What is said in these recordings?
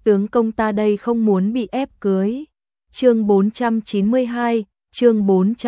tướng công ta đây không muốn bị ép cưới. Chương 492, chương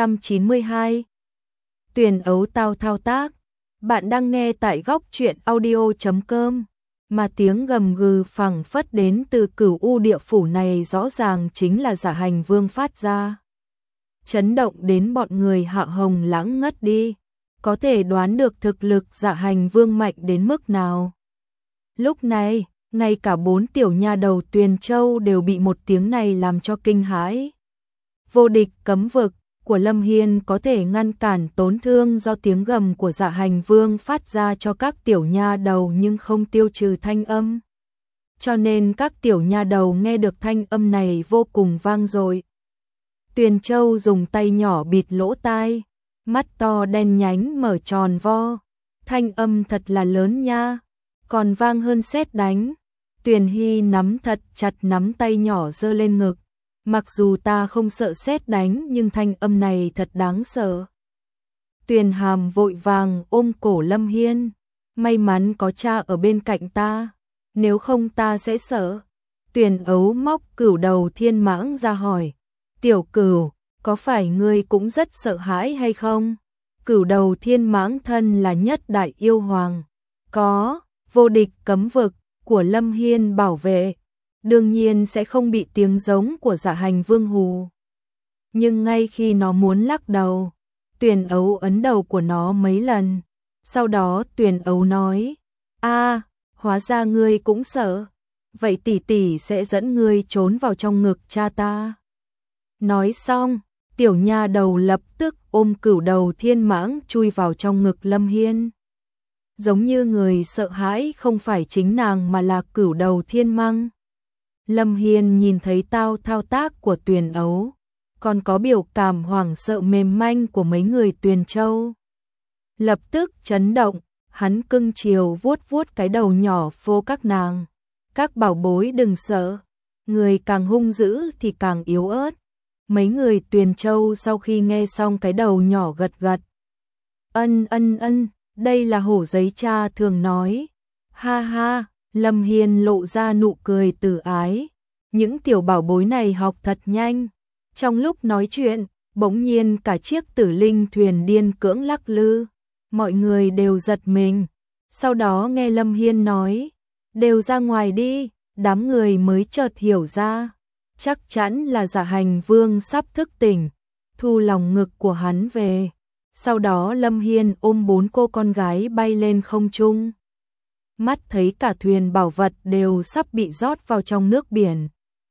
492. Tuyển ấu tao thao tác. Bạn đang nghe tại góc truyện audio.com. Mà tiếng gầm gừ phẳng phất đến từ Cửu U địa phủ này rõ ràng chính là Dạ Hành Vương phát ra. Chấn động đến bọn người Hạ Hồng Lãng ngất đi. Có thể đoán được thực lực Dạ Hành Vương mạnh đến mức nào. Lúc này, ngay cả 4 tiểu nha đầu Tuyền Châu đều bị một tiếng này làm cho kinh hãi. Vô địch cấm vực của Lâm Hiên có thể ngăn cản tổn thương do tiếng gầm của Dạ Hành Vương phát ra cho các tiểu nha đầu nhưng không tiêu trừ thanh âm. Cho nên các tiểu nha đầu nghe được thanh âm này vô cùng vang dội. Tuyền Châu dùng tay nhỏ bịt lỗ tai, mắt to đen nhánh mở tròn vo. Thanh âm thật là lớn nha, còn vang hơn sét đánh. Tuyền Hy nắm thật chặt nắm tay nhỏ giơ lên ngực. Mặc dù ta không sợ sét đánh nhưng thanh âm này thật đáng sợ. Tuyền Hàm vội vàng ôm cổ Lâm Hiên. May mắn có cha ở bên cạnh ta, nếu không ta sẽ sợ. Tuyền Ấu móc Cửu Đầu Thiên Mãng ra hỏi. Tiểu Cửu, có phải ngươi cũng rất sợ hãi hay không? Cửu Đầu Thiên Mãng thân là nhất đại yêu hoàng. Có, vô địch cấm vực của Lâm Hiên bảo vệ. Đương nhiên sẽ không bị tiếng giống của Dạ Hành Vương hù. Nhưng ngay khi nó muốn lắc đầu, Tuyền Ấu ấn đầu của nó mấy lần. Sau đó Tuyền Ấu nói, hóa ra ngươi cũng sợ. Vậy tỷ tỷ sẽ dẫn ngươi trốn vào trong ngực cha ta. Nói xong, tiểu nha đầu lập tức ôm Cửu Đầu Thiên Mãng chui vào trong ngực Lâm Hiên. Giống như người sợ hãi không phải chính nàng mà là Cửu Đầu Thiên Mãng. Lâm Hiên nhìn thấy thao tác của Tuyền Ấu, còn có biểu cảm hoảng sợ mềm manh của mấy người Tuyền Châu. Lập tức chấn động, hắn cưng chiều vuốt vuốt cái đầu nhỏ vô các nàng. Các bảo bối đừng sợ, người càng hung dữ thì càng yếu ớt. Mấy người Tuyền Châu sau khi nghe xong cái đầu nhỏ gật gật. Ân, đây là hổ giấy cha thường nói. Ha ha. Lâm Hiên lộ ra nụ cười từ ái. Những tiểu bảo bối này học thật nhanh. Trong lúc nói chuyện, bỗng nhiên cả chiếc tử linh thuyền điên cưỡng lắc lư. Mọi người đều giật mình. Sau đó nghe Lâm Hiên nói, đều ra ngoài đi. Đám người mới chợt hiểu ra. Chắc chắn là Dạ Hành Vương sắp thức tỉnh. Thu lòng ngực của hắn về. Sau đó Lâm Hiên ôm 4 cô con gái bay lên không trung. Mắt thấy cả thuyền bảo vật đều sắp bị rót vào trong nước biển.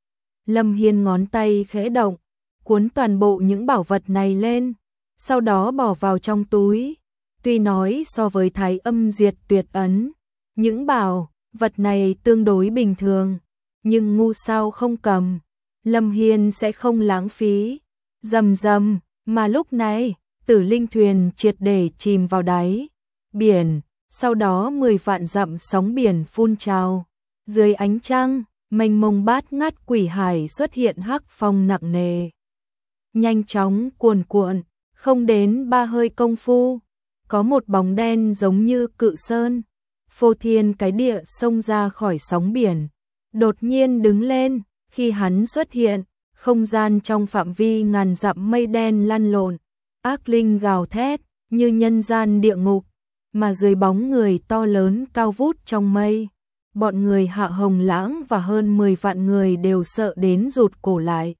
Lâm Hiên ngón tay khẽ động, cuốn toàn bộ những bảo vật này lên, sau đó bỏ vào trong túi. Tuy nói so với Thái Âm Diệt Tuyệt Ấn, những bảo vật này tương đối bình thường, nhưng ngu sao không cầm, Lâm Hiên sẽ không lãng phí. Rầm rầm, mà lúc này, tử linh thuyền triệt để chìm vào đáy biển. Sau đó 10 vạn dặm sóng biển phun trào. Dưới ánh trăng, mênh mông bát ngát quỷ hải xuất hiện hắc phong nặng nề. Nhanh chóng cuồn cuộn, không đến 3 hơi công phu. Có một bóng đen giống như cự sơn. Phô thiên cái địa xông ra khỏi sóng biển. Đột nhiên đứng lên, khi hắn xuất hiện, không gian trong phạm vi ngàn dặm mây đen lăn lộn. Ác linh gào thét, như nhân gian địa ngục. Mà dưới bóng người to lớn cao vút trong mây, bọn người Hạ Hồng Lãng và hơn 10 vạn người đều sợ đến rụt cổ lại.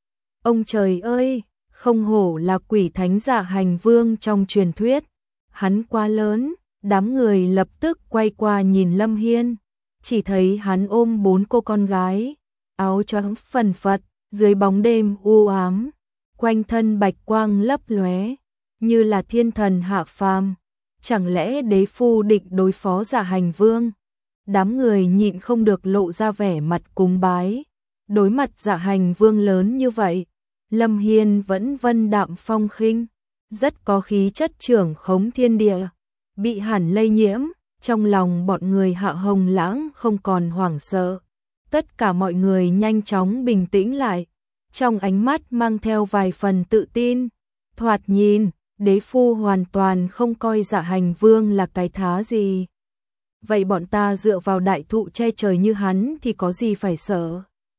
Ông trời ơi, không hổ là quỷ thánh Dạ Hành Vương trong truyền thuyết, hắn quá lớn. Đám người lập tức quay qua nhìn Lâm Hiên, chỉ thấy hắn ôm 4 cô con gái, áo choàng phần phật, dưới bóng đêm u ám, quanh thân bạch quang lấp lóe, như là thiên thần hạ phàm. Chẳng lẽ đế phu định đối phó Dạ Hành Vương? Đám người nhịn không được lộ ra vẻ mặt cúng bái. Đối mặt Dạ Hành Vương lớn như vậy, Lâm Hiên vẫn vân đạm phong khinh, rất có khí chất trưởng khống thiên địa. Bị hẳn lây nhiễm, trong lòng bọn người Hạ Hồng Lãng không còn hoảng sợ. Tất cả mọi người nhanh chóng bình tĩnh lại, trong ánh mắt mang theo vài phần tự tin. Thoạt nhìn, đế phu hoàn toàn không coi Dạ Hành Vương là cái thá gì. vậy bọn ta dựa vào đại thụ che trời như hắn thì có gì phải sợ.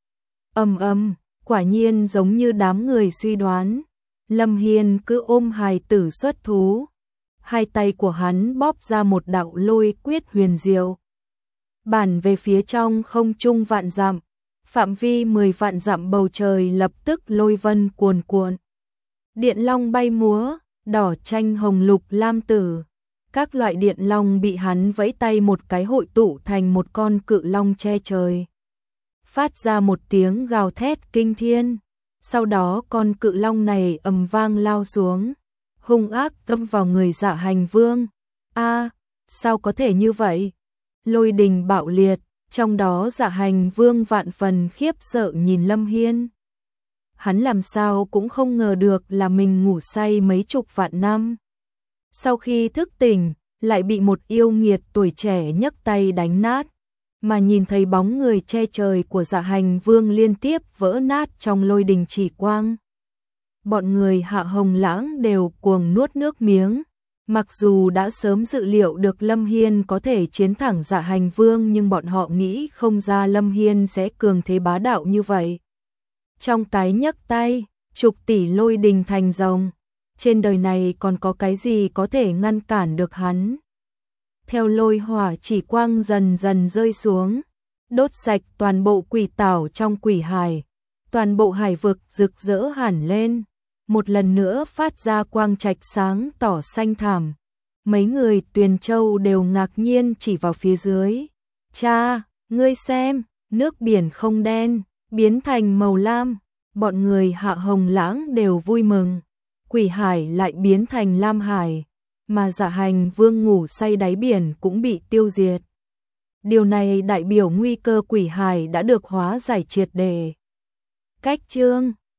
Quả nhiên giống như đám người suy đoán. Lâm Hiên cứ ôm hài tử xuất thú. Hai tay của hắn bóp ra một đạo lôi quyết huyền diệu. Bản về phía trong không trung vạn dặm. Phạm vi 10 vạn dặm bầu trời lập tức lôi vân cuồn cuộn. Điện long bay múa, đỏ chanh hồng lục lam tử. Các loại điện long bị hắn vẫy tay một cái hội tụ thành một con cự long che trời. Phát ra một tiếng gào thét kinh thiên. Sau đó con cự long này ầm vang lao xuống, hung ác đâm vào người Dạ Hành Vương. Sao có thể như vậy? Lôi đình bạo liệt, trong đó Dạ Hành Vương vạn phần khiếp sợ nhìn Lâm Hiên. Hắn làm sao cũng không ngờ được là mình ngủ say mấy chục vạn năm. Sau khi thức tỉnh, lại bị một yêu nghiệt tuổi trẻ nhấc tay đánh nát, mà nhìn thấy bóng người che trời của Dạ Hành Vương liên tiếp vỡ nát trong lôi đình chỉ quang. Bọn người Hạ Hồng Lãng đều cuồng nuốt nước miếng, mặc dù đã sớm dự liệu được Lâm Hiên có thể chiến thẳng Dạ Hành Vương nhưng bọn họ nghĩ không ra Lâm Hiên sẽ cường thế bá đạo như vậy. Trong cái nhấc tay, chục tỷ lôi đình thành rồng, trên đời này còn có cái gì có thể ngăn cản được hắn. Theo lôi hỏa chỉ quang dần dần rơi xuống, đốt sạch toàn bộ quỷ tảo trong quỷ hải, toàn bộ hải vực rực rỡ hẳn lên, một lần nữa phát ra quang trạch sáng tỏ xanh thẳm. Mấy người Tuyền Châu đều ngạc nhiên chỉ vào phía dưới. Cha, ngươi xem, nước biển không đen, biến thành màu lam. Bọn người Hạ Hồng Lãng đều vui mừng. Quỷ hải lại biến thành lam hải, mà Dạ Hành Vương ngủ say đáy biển cũng bị tiêu diệt. Điều này đại biểu nguy cơ quỷ hải đã được hóa giải triệt để. Cách chương